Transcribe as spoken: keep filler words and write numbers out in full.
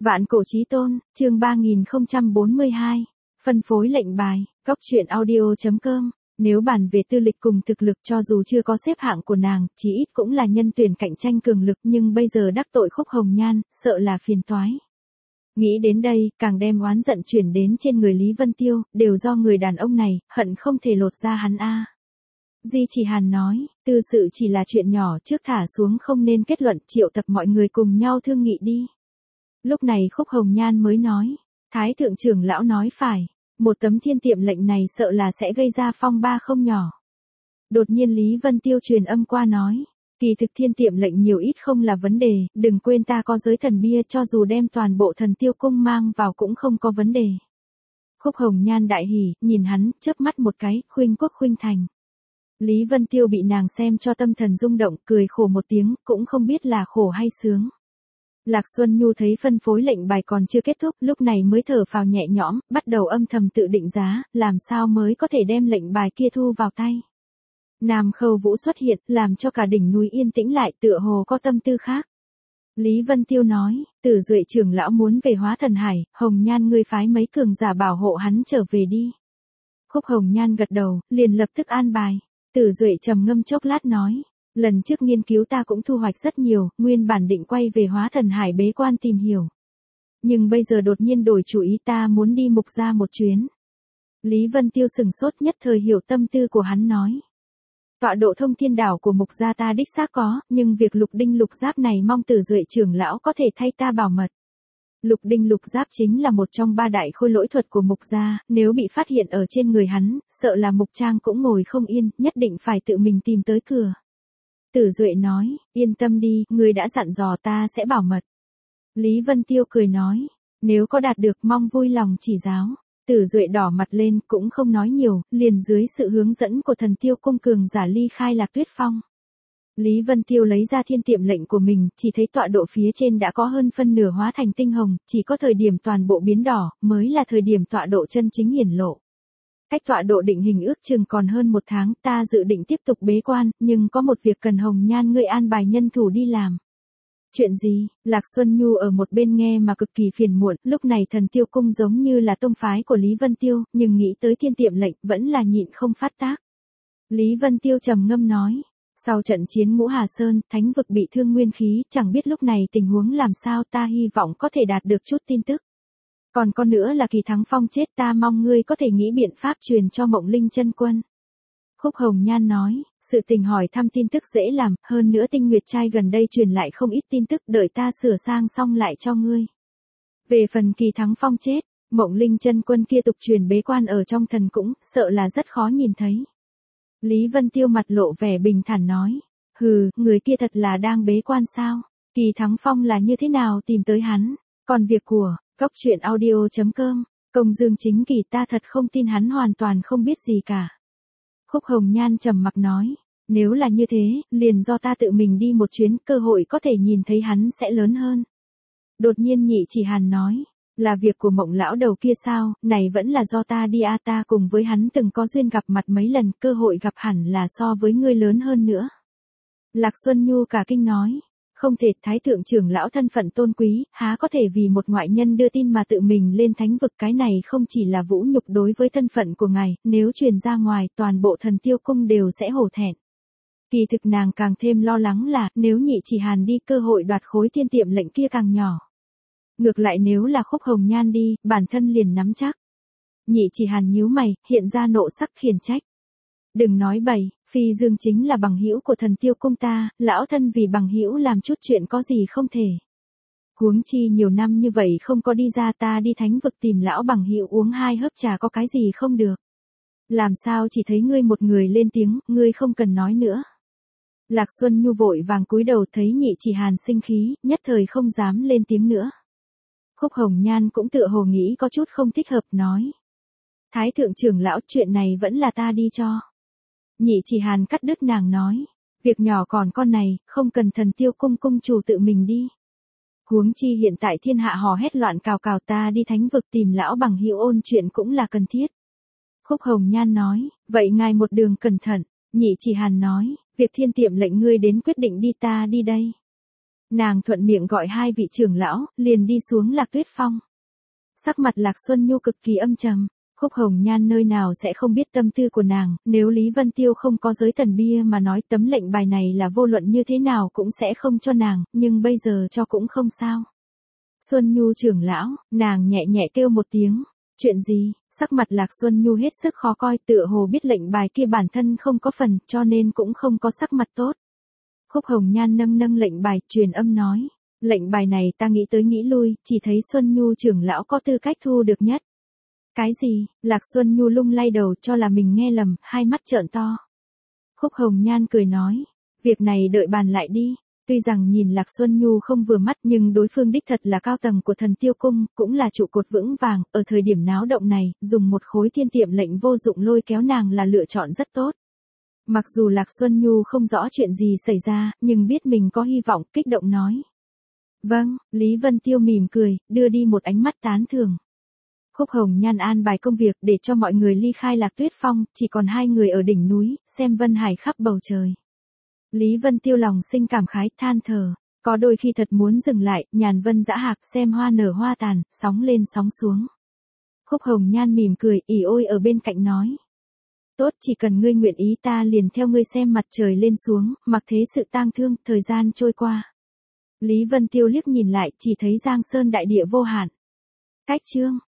Vạn cổ chí tôn, chương ba nghìn không trăm bốn mươi hai. Phân phối lệnh bài, góc truyện audio.com. Nếu bàn về tư lịch cùng thực lực cho dù chưa có xếp hạng của nàng, chí ít cũng là nhân tuyển cạnh tranh cường lực, nhưng bây giờ đắc tội Khúc Hồng Nhan, sợ là phiền toái. Nghĩ đến đây, càng đem oán giận chuyển đến trên người Lý Vân Tiêu, đều do người đàn ông này, hận không thể lột ra hắn a. Di Chỉ Hàn nói, tư sự chỉ là chuyện nhỏ, trước thả xuống không nên kết luận, triệu tập mọi người cùng nhau thương nghị đi. Lúc này Khúc Hồng Nhan mới nói, Thái thượng trưởng lão nói phải, một tấm thiên tiệm lệnh này sợ là sẽ gây ra phong ba không nhỏ. Đột nhiên Lý Vân Tiêu truyền âm qua nói, kỳ thực thiên tiệm lệnh nhiều ít không là vấn đề, đừng quên ta có giới thần bia, cho dù đem toàn bộ Thần Tiêu cung mang vào cũng không có vấn đề. Khúc Hồng Nhan đại hỉ, nhìn hắn, chớp mắt một cái, khuynh quốc khuynh thành. Lý Vân Tiêu bị nàng xem cho tâm thần rung động, cười khổ một tiếng, cũng không biết là khổ hay sướng. Lạc Xuân Nhu thấy phân phối lệnh bài còn chưa kết thúc, lúc này mới thở phào nhẹ nhõm, bắt đầu âm thầm tự định giá, làm sao mới có thể đem lệnh bài kia thu vào tay. Nam Khâu Vũ xuất hiện, làm cho cả đỉnh núi yên tĩnh lại, tựa hồ có tâm tư khác. Lý Vân Tiêu nói, Tử Duệ trưởng lão muốn về Hóa Thần Hải, Hồng Nhan ngươi phái mấy cường giả bảo hộ hắn trở về đi. Khúc Hồng Nhan gật đầu, liền lập tức an bài. Tử Duệ trầm ngâm chốc lát nói, lần trước nghiên cứu ta cũng thu hoạch rất nhiều, nguyên bản định quay về Hóa Thần Hải bế quan tìm hiểu. Nhưng bây giờ đột nhiên đổi chủ ý, ta muốn đi Mục Gia một chuyến. Lý Vân Tiêu sừng sốt, nhất thời hiểu tâm tư của hắn nói. Tọa độ thông thiên đảo của Mục Gia ta đích xác có, nhưng việc lục đinh lục giáp này mong Tử Duệ trưởng lão có thể thay ta bảo mật. Lục đinh lục giáp chính là một trong ba đại khôi lỗi thuật của Mục Gia, nếu bị phát hiện ở trên người hắn, sợ là Mục Trang cũng ngồi không yên, nhất định phải tự mình tìm tới cửa. Tử Duệ nói, yên tâm đi, ngươi đã dặn dò ta sẽ bảo mật. Lý Vân Tiêu cười nói, nếu có đạt được mong vui lòng chỉ giáo. Tử Duệ đỏ mặt lên, cũng không nói nhiều, liền dưới sự hướng dẫn của Thần Tiêu cung cường giả ly khai Lạc Tuyết Phong. Lý Vân Tiêu lấy ra thiên tiệm lệnh của mình, chỉ thấy tọa độ phía trên đã có hơn phân nửa hóa thành tinh hồng, chỉ có thời điểm toàn bộ biến đỏ, mới là thời điểm tọa độ chân chính hiển lộ. Cách tọa độ định hình ước chừng còn hơn một tháng, ta dự định tiếp tục bế quan, nhưng có một việc cần Hồng Nhan ngươi an bài nhân thủ đi làm. Chuyện gì? Lạc Xuân Nhu ở một bên nghe mà cực kỳ phiền muộn, lúc này Thần Tiêu cung giống như là tông phái của Lý Vân Tiêu, nhưng nghĩ tới thiên tiệm lệnh, vẫn là nhịn không phát tác. Lý Vân Tiêu trầm ngâm nói, sau trận chiến Ngũ Hà Sơn, thánh vực bị thương nguyên khí, chẳng biết lúc này tình huống làm sao, ta hy vọng có thể đạt được chút tin tức. Còn con nữa là Kỳ Thắng Phong chết, ta mong ngươi có thể nghĩ biện pháp truyền cho Mộng Linh chân quân. Khúc Hồng Nhan nói, sự tình hỏi thăm tin tức dễ làm, hơn nữa Tinh Nguyệt trai gần đây truyền lại không ít tin tức, đợi ta sửa sang xong lại cho ngươi. Về phần Kỳ Thắng Phong chết, Mộng Linh chân quân kia tục truyền bế quan ở trong thần cũng, sợ là rất khó nhìn thấy. Lý Vân Tiêu mặt lộ vẻ bình thản nói, hừ, người kia thật là đang bế quan sao? Kỳ Thắng Phong là như thế nào tìm tới hắn? Còn việc của, góc truyện audio.com, Công Dương Chính Kỳ ta thật không tin hắn hoàn toàn không biết gì cả. Khúc Hồng Nhan trầm mặc nói, nếu là như thế, liền do ta tự mình đi một chuyến, cơ hội có thể nhìn thấy hắn sẽ lớn hơn. Đột nhiên Nhị Chỉ Hàn nói, là việc của Mộng lão đầu kia sao, này vẫn là do ta đi a, ta cùng với hắn từng có duyên gặp mặt mấy lần, cơ hội gặp hẳn là so với ngươi lớn hơn nữa. Lạc Xuân Nhu cả kinh nói, không thể, Thái thượng trưởng lão thân phận tôn quý, há có thể vì một ngoại nhân đưa tin mà tự mình lên thánh vực, cái này không chỉ là vũ nhục đối với thân phận của ngài, nếu truyền ra ngoài, toàn bộ Thần Tiêu cung đều sẽ hổ thẹn. Kỳ thực nàng càng thêm lo lắng là, nếu Nhị Chỉ Hàn đi, cơ hội đoạt khối thiên tiệm lệnh kia càng nhỏ. Ngược lại nếu là Khúc Hồng Nhan đi, bản thân liền nắm chắc. Nhị Chỉ Hàn nhíu mày, hiện ra nộ sắc khiển trách. Đừng nói bậy, Phi Dương chính là bằng hữu của Thần Tiêu cung ta, lão thân vì bằng hữu làm chút chuyện có gì không thể. Huống chi nhiều năm như vậy không có đi ra, ta đi thánh vực tìm lão bằng hữu uống hai hớp trà có cái gì không được. Làm sao chỉ thấy ngươi một người lên tiếng, ngươi không cần nói nữa. Lạc Xuân Nhu vội vàng cúi đầu, thấy Nhị Chỉ Hàn sinh khí, nhất thời không dám lên tiếng nữa. Khúc Hồng Nhan cũng tựa hồ nghĩ có chút không thích hợp, nói. Thái thượng trưởng lão, chuyện này vẫn là ta đi cho. Nhị Chỉ Hàn cắt đứt nàng nói, việc nhỏ còn con này, không cần Thần Tiêu cung cung chủ tự mình đi. Huống chi hiện tại thiên hạ hò hét loạn cào cào, ta đi thánh vực tìm lão bằng hữu ôn chuyện cũng là cần thiết. Khúc Hồng Nhan nói, vậy ngài một đường cẩn thận. Nhị Chỉ Hàn nói, việc thiên tiệm lệnh ngươi đến quyết định đi, ta đi đây. Nàng thuận miệng gọi hai vị trưởng lão, liền đi xuống Lạc Tuyết Phong. Sắc mặt Lạc Xuân Nhu cực kỳ âm trầm, Khúc Hồng Nhan nơi nào sẽ không biết tâm tư của nàng, nếu Lý Vân Tiêu không có giới thần bia mà nói tấm lệnh bài này là vô luận như thế nào cũng sẽ không cho nàng, nhưng bây giờ cho cũng không sao. Xuân Nhu trưởng lão, nàng nhẹ nhẹ kêu một tiếng, chuyện gì, sắc mặt Lạc Xuân Nhu hết sức khó coi, tựa hồ biết lệnh bài kia bản thân không có phần, cho nên cũng không có sắc mặt tốt. Khúc Hồng Nhan nâng nâng lệnh bài, truyền âm nói, lệnh bài này ta nghĩ tới nghĩ lui, chỉ thấy Xuân Nhu trưởng lão có tư cách thu được nhất. Cái gì, Lạc Xuân Nhu lung lay đầu cho là mình nghe lầm, hai mắt trợn to. Khúc Hồng Nhan cười nói, việc này đợi bàn lại đi. Tuy rằng nhìn Lạc Xuân Nhu không vừa mắt nhưng đối phương đích thật là cao tầng của Thần Tiêu Cung, cũng là trụ cột vững vàng, ở thời điểm náo động này, dùng một khối thiên tiệm lệnh vô dụng lôi kéo nàng là lựa chọn rất tốt. Mặc dù Lạc Xuân Nhu không rõ chuyện gì xảy ra, nhưng biết mình có hy vọng, kích động nói. Vâng, Lý Vân Tiêu mỉm cười, đưa đi một ánh mắt tán thưởng. Khúc Hồng Nhan an bài công việc để cho mọi người ly khai Lạc Tuyết Phong, chỉ còn hai người ở đỉnh núi, xem vân hải khắp bầu trời. Lý Vân Tiêu lòng sinh cảm khái, than thở, có đôi khi thật muốn dừng lại, nhàn vân dã hạc xem hoa nở hoa tàn, sóng lên sóng xuống. Khúc Hồng Nhan mỉm cười, ỉ ôi ở bên cạnh nói. Tốt, chỉ cần ngươi nguyện ý ta liền theo ngươi xem mặt trời lên xuống, mặc thế sự tang thương, thời gian trôi qua. Lý Vân Tiêu liếc nhìn lại, chỉ thấy Giang Sơn đại địa vô hạn. Cách chương